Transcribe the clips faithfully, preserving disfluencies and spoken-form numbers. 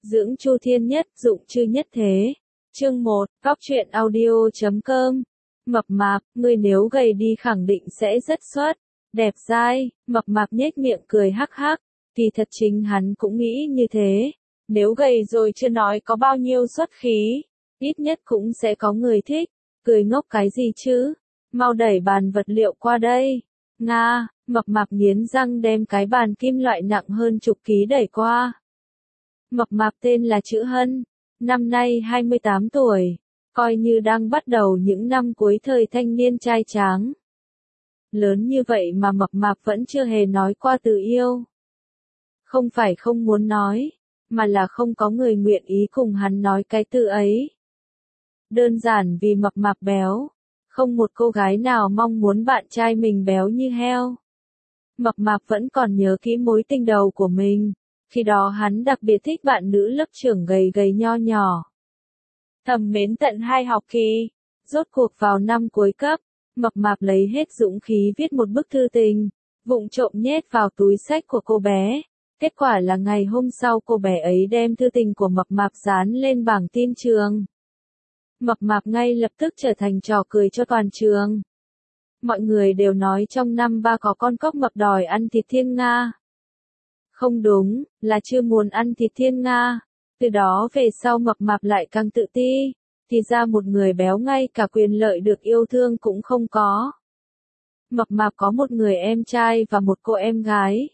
Dưỡng Chu Thiên Nhất, dụng chư nhất thế. Chương một, Góc truyện audio chấm com. Mập mạp, ngươi nếu gầy đi khẳng định sẽ rất xuất, đẹp dai. Mập mạp nhếch miệng cười hắc hắc, kỳ thật chính hắn cũng nghĩ như thế. Nếu gầy rồi chưa nói có bao nhiêu xuất khí, ít nhất cũng sẽ có người thích. Cười ngốc cái gì chứ? Mau đẩy bàn vật liệu qua đây. Nga, mập mạp nghiến răng đem cái bàn kim loại nặng hơn chục ký đẩy qua. Mập mạp tên là Chữ Hân, năm nay hai mươi tám tuổi, coi như đang bắt đầu những năm cuối thời thanh niên trai tráng. Lớn như vậy mà mập mạp vẫn chưa hề nói qua từ yêu. Không phải không muốn nói, mà là không có người nguyện ý cùng hắn nói cái từ ấy. Đơn giản vì mập mạp béo, không một cô gái nào mong muốn bạn trai mình béo như heo. Mập mạp vẫn còn nhớ kỹ mối tình đầu của mình, khi đó hắn đặc biệt thích bạn nữ lớp trưởng gầy gầy nho nhỏ. Thầm mến tận hai học kỳ, rốt cuộc vào năm cuối cấp, mập mạp lấy hết dũng khí viết một bức thư tình, vụng trộm nhét vào túi xách của cô bé. Kết quả là ngày hôm sau cô bé ấy đem thư tình của mập mạp dán lên bảng tin trường. Mập mạp ngay lập tức trở thành trò cười cho toàn trường. Mọi người đều nói trong năm ba có con cóc mập đòi ăn thịt thiên nga. Không đúng, là chưa muốn ăn thịt thiên nga. Từ đó về sau mập mạp lại càng tự ti, thì ra một người béo ngay cả quyền lợi được yêu thương cũng không có. Mập mạp có một người em trai và một cô em gái.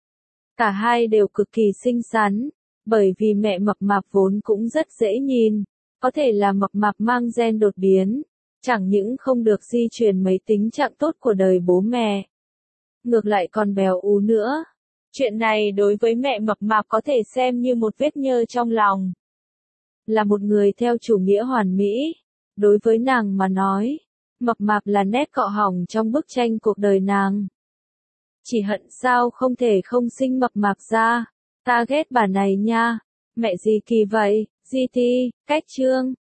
Cả hai đều cực kỳ xinh xắn, bởi vì mẹ mập mạp vốn cũng rất dễ nhìn, có thể là mập mạp mang gen đột biến, chẳng những không được di truyền mấy tính trạng tốt của đời bố mẹ, ngược lại còn béo ú nữa. Chuyện này đối với mẹ mập mạp có thể xem như một vết nhơ trong lòng. Là một người theo chủ nghĩa hoàn mỹ, đối với nàng mà nói, mập mạp là nét cọ hỏng trong bức tranh cuộc đời nàng. Chỉ hận sao không thể không sinh mập mạp ra, ta ghét bà này nha, mẹ gì kỳ vậy, gi ti, cách chương.